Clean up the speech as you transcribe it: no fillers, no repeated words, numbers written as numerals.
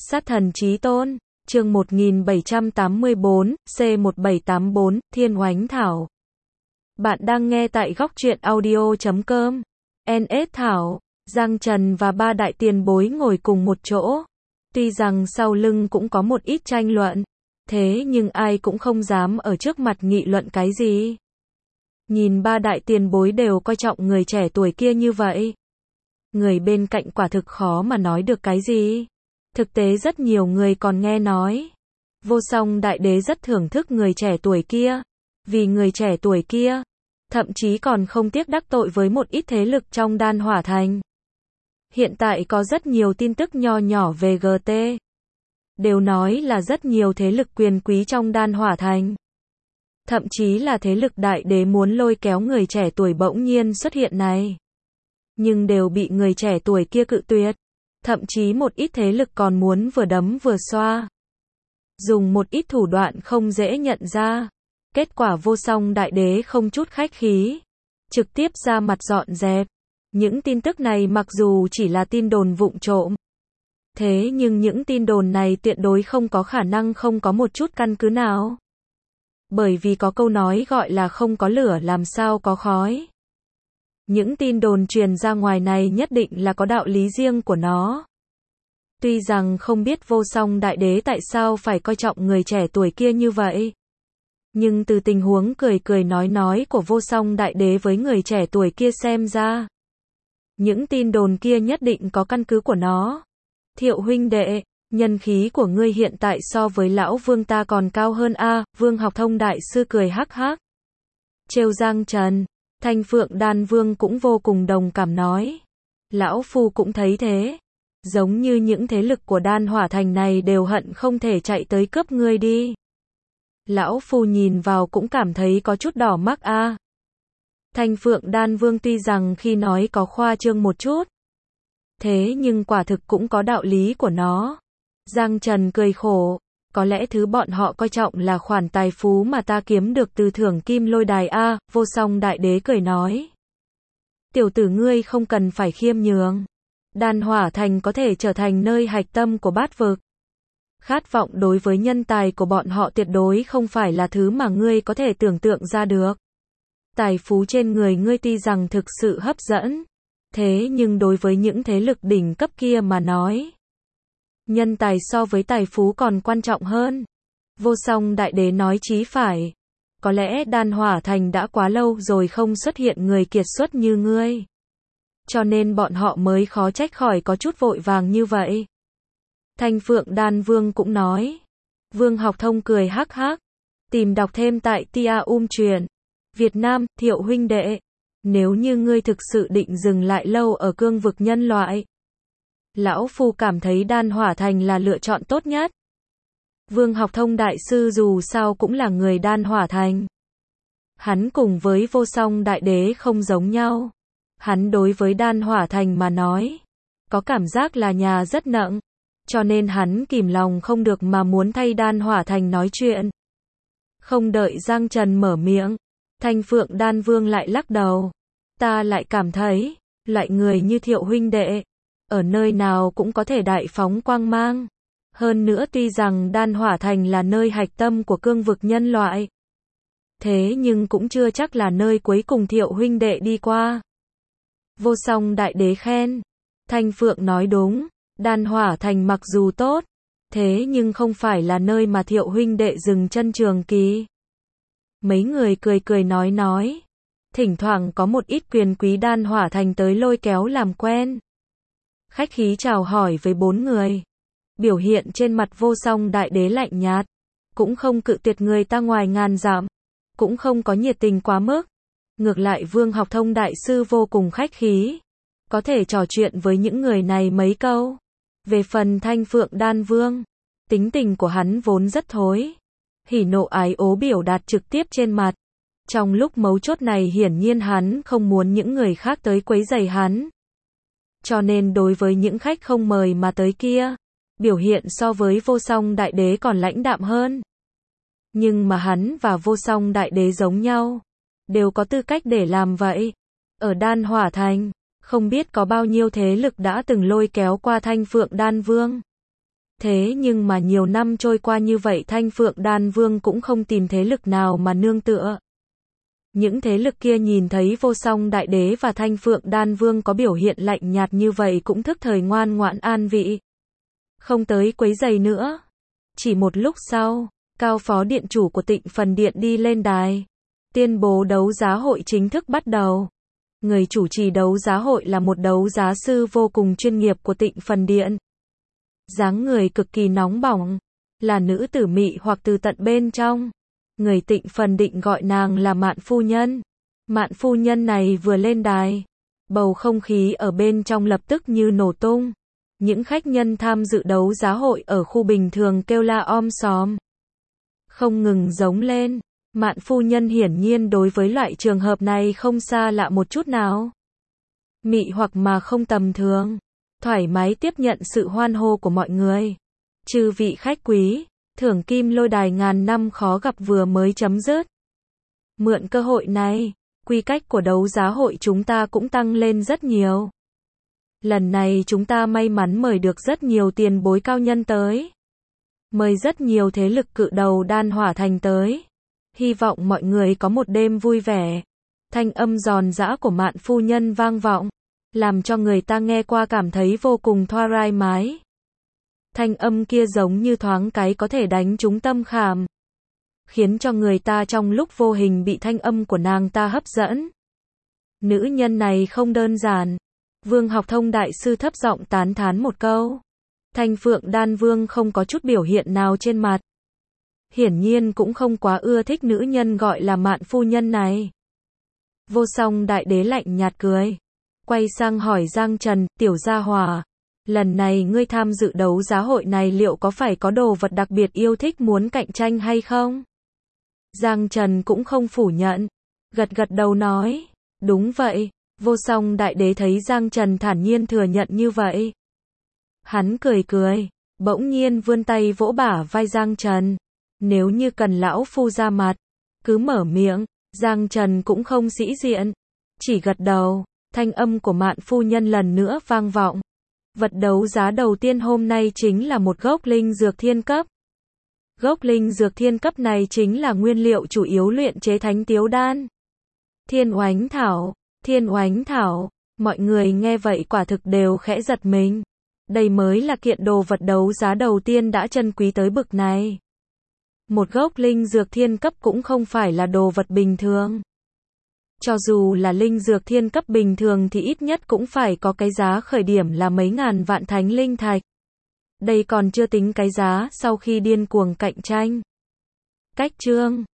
Sát thần chí tôn, chương 1784, C1784, Thiên Oánh Thảo. Bạn đang nghe tại góc truyện audio.com. NS Thảo, Giang Trần và ba đại tiền bối ngồi cùng một chỗ. Tuy rằng sau lưng cũng có một ít tranh luận, thế nhưng ai cũng không dám ở trước mặt nghị luận cái gì. Nhìn ba đại tiền bối đều coi trọng người trẻ tuổi kia như vậy. Người bên cạnh quả thực khó mà nói được cái gì. Thực tế rất nhiều người còn nghe nói. Vô Song Đại Đế rất thưởng thức người trẻ tuổi kia. Vì người trẻ tuổi kia, thậm chí còn không tiếc đắc tội với một ít thế lực trong Đan Hỏa Thành. Hiện tại có rất nhiều tin tức nho nhỏ về GT. Đều nói là rất nhiều thế lực quyền quý trong Đan Hỏa Thành. Thậm chí là thế lực đại đế muốn lôi kéo người trẻ tuổi bỗng nhiên xuất hiện này. Nhưng đều bị người trẻ tuổi kia cự tuyệt. Thậm chí một ít thế lực còn muốn vừa đấm vừa xoa. Dùng một ít thủ đoạn không dễ nhận ra. Kết quả Vô Song Đại Đế không chút khách khí. Trực tiếp ra mặt dọn dẹp. Những tin tức này mặc dù chỉ là tin đồn vụng trộm. Thế nhưng những tin đồn này tuyệt đối không có khả năng không có một chút căn cứ nào. Bởi vì có câu nói gọi là không có lửa làm sao có khói. Những tin đồn truyền ra ngoài này nhất định là có đạo lý riêng của nó. Tuy rằng không biết Vô Song Đại Đế tại sao phải coi trọng người trẻ tuổi kia như vậy. Nhưng từ tình huống cười cười nói của Vô Song Đại Đế với người trẻ tuổi kia xem ra. Những tin đồn kia nhất định có căn cứ của nó. Thiệu huynh đệ, nhân khí của ngươi hiện tại so với lão vương ta còn cao hơn a. Vương Học Thông đại sư cười hắc hắc. Trêu Giang Trần, Thanh Phượng Đan Vương cũng vô cùng đồng cảm nói. Lão phu cũng thấy thế. Giống như những thế lực của Đan Hỏa Thành này đều hận không thể chạy tới cướp ngươi đi. Lão phu nhìn vào cũng cảm thấy có chút đỏ mắt a. Thanh Phượng Đan Vương tuy rằng khi nói có khoa trương một chút. Thế nhưng quả thực cũng có đạo lý của nó. Giang Trần cười khổ. Có lẽ thứ bọn họ coi trọng là khoản tài phú mà ta kiếm được từ thưởng kim lôi đài a. Vô Song Đại Đế cười nói. Tiểu tử ngươi không cần phải khiêm nhường. Đan Hỏa Thành có thể trở thành nơi hạch tâm của bát vực. Khát vọng đối với nhân tài của bọn họ tuyệt đối không phải là thứ mà ngươi có thể tưởng tượng ra được. Tài phú trên người ngươi tuy rằng thực sự hấp dẫn. Thế nhưng đối với những thế lực đỉnh cấp kia mà nói. Nhân tài so với tài phú còn quan trọng hơn. Vô Song Đại Đế nói chí phải. Có lẽ Đan Hỏa Thành đã quá lâu rồi không xuất hiện người kiệt xuất như ngươi. Cho nên bọn họ mới khó trách khỏi có chút vội vàng như vậy. Thanh Phượng Đan Vương cũng nói. Vương Học Thông cười hắc hắc. Tìm đọc thêm tại Tia truyện. Việt Nam, Thiệu huynh đệ. Nếu như ngươi thực sự định dừng lại lâu ở cương vực nhân loại. Lão phu cảm thấy Đan Hỏa Thành là lựa chọn tốt nhất. Vương Học Thông đại sư dù sao cũng là người Đan Hỏa Thành. Hắn cùng với Vô Song Đại Đế không giống nhau. Hắn đối với Đan Hỏa Thành mà nói. Có cảm giác là nhà rất nặng. Cho nên hắn kìm lòng không được mà muốn thay Đan Hỏa Thành nói chuyện. Không đợi Giang Trần mở miệng. Thanh Phượng Đan Vương lại lắc đầu. Ta lại cảm thấy. Loại người như Thiệu huynh đệ. Ở nơi nào cũng có thể đại phóng quang mang. Hơn nữa tuy rằng Đan Hỏa Thành là nơi hạch tâm của cương vực nhân loại. Thế nhưng cũng chưa chắc là nơi cuối cùng Thiệu huynh đệ đi qua. Vô Song Đại Đế khen. Thanh Phượng nói đúng. Đan Hỏa Thành mặc dù tốt. Thế nhưng không phải là nơi mà Thiệu huynh đệ dừng chân trường kỳ. Mấy người cười nói. Thỉnh thoảng có một ít quyền quý Đan Hỏa Thành tới lôi kéo làm quen. Khách khí chào hỏi với bốn người. Biểu hiện trên mặt Vô Song Đại Đế lạnh nhạt. Cũng không cự tuyệt người ta ngoài ngàn dặm. Cũng không có nhiệt tình quá mức. Ngược lại Vương Học Thông đại sư vô cùng khách khí. Có thể trò chuyện với những người này mấy câu. Về phần Thanh Phượng Đan Vương. Tính tình của hắn vốn rất thối. Hỉ nộ ái ố biểu đạt trực tiếp trên mặt. Trong lúc mấu chốt này hiển nhiên hắn không muốn những người khác tới quấy rầy hắn. Cho nên đối với những khách không mời mà tới kia, biểu hiện so với Vô Song Đại Đế còn lãnh đạm hơn. Nhưng mà hắn và Vô Song Đại Đế giống nhau, đều có tư cách để làm vậy. Ở Đan Hỏa Thành, không biết có bao nhiêu thế lực đã từng lôi kéo qua Thanh Phượng Đan Vương. Thế nhưng mà nhiều năm trôi qua như vậy Thanh Phượng Đan Vương cũng không tìm thế lực nào mà nương tựa. Những thế lực kia nhìn thấy Vô Song Đại Đế và Thanh Phượng Đan Vương có biểu hiện lạnh nhạt như vậy cũng thức thời ngoan ngoãn an vị. Không tới quấy rầy nữa. Chỉ một lúc sau, Cao Phó Điện chủ của Tịnh Phần Điện đi lên đài, tuyên bố đấu giá hội chính thức bắt đầu. Người chủ trì đấu giá hội là một đấu giá sư vô cùng chuyên nghiệp của Tịnh Phần Điện. Dáng người cực kỳ nóng bỏng, là nữ tử mị hoặc từ tận bên trong. Người Tịnh Phần Định gọi nàng là Mạn phu nhân. Mạn phu nhân này vừa lên đài, bầu không khí ở bên trong lập tức như nổ tung. Những khách nhân tham dự đấu giá hội ở khu bình thường kêu la om sòm, không ngừng giống lên. Mạn phu nhân hiển nhiên đối với loại trường hợp này không xa lạ một chút nào. Mị hoặc mà không tầm thường, thoải mái tiếp nhận sự hoan hô của mọi người. Chư vị khách quý, thưởng kim lôi đài ngàn năm khó gặp vừa mới chấm dứt. Mượn cơ hội này, quy cách của đấu giá hội chúng ta cũng tăng lên rất nhiều. Lần này chúng ta may mắn mời được rất nhiều tiền bối cao nhân tới. Mời rất nhiều thế lực cự đầu Đan Hỏa Thành tới. Hy vọng mọi người có một đêm vui vẻ. Thanh âm giòn giã của Mạn phu nhân vang vọng, làm cho người ta nghe qua cảm thấy vô cùng thoải mái. Thanh âm kia giống như thoáng cái có thể đánh trúng tâm khảm, khiến cho người ta trong lúc vô hình bị thanh âm của nàng ta hấp dẫn. Nữ nhân này không đơn giản. Vương Học Thông đại sư thấp giọng tán thán một câu. Thanh Phượng Đan Vương không có chút biểu hiện nào trên mặt. Hiển nhiên cũng không quá ưa thích nữ nhân gọi là Mạn phu nhân này. Vô Song Đại Đế lạnh nhạt cười, quay sang hỏi Giang Trần, tiểu gia hỏa, lần này ngươi tham dự đấu giá hội này liệu có phải có đồ vật đặc biệt yêu thích muốn cạnh tranh hay không? Giang Trần cũng không phủ nhận, gật gật đầu nói, đúng vậy. Vô Song Đại Đế thấy Giang Trần thản nhiên thừa nhận như vậy, hắn cười cười, bỗng nhiên vươn tay vỗ bả vai Giang Trần. Nếu như cần lão phu ra mặt, cứ mở miệng. Giang Trần cũng không sĩ diện, chỉ gật đầu. Thanh âm của Mạn phu nhân lần nữa vang vọng. Vật đấu giá đầu tiên hôm nay chính là một gốc linh dược thiên cấp. Gốc linh dược thiên cấp này chính là nguyên liệu chủ yếu luyện chế Thánh Tiếu Đan. Thiên Oánh Thảo, Thiên Oánh Thảo, mọi người nghe vậy quả thực đều khẽ giật mình. Đây mới là kiện đồ vật đấu giá đầu tiên đã chân quý tới bực này. Một gốc linh dược thiên cấp cũng không phải là đồ vật bình thường. Cho dù là linh dược thiên cấp bình thường thì ít nhất cũng phải có cái giá khởi điểm là mấy ngàn vạn thánh linh thạch. Đây còn chưa tính cái giá sau khi điên cuồng cạnh tranh. Cách chương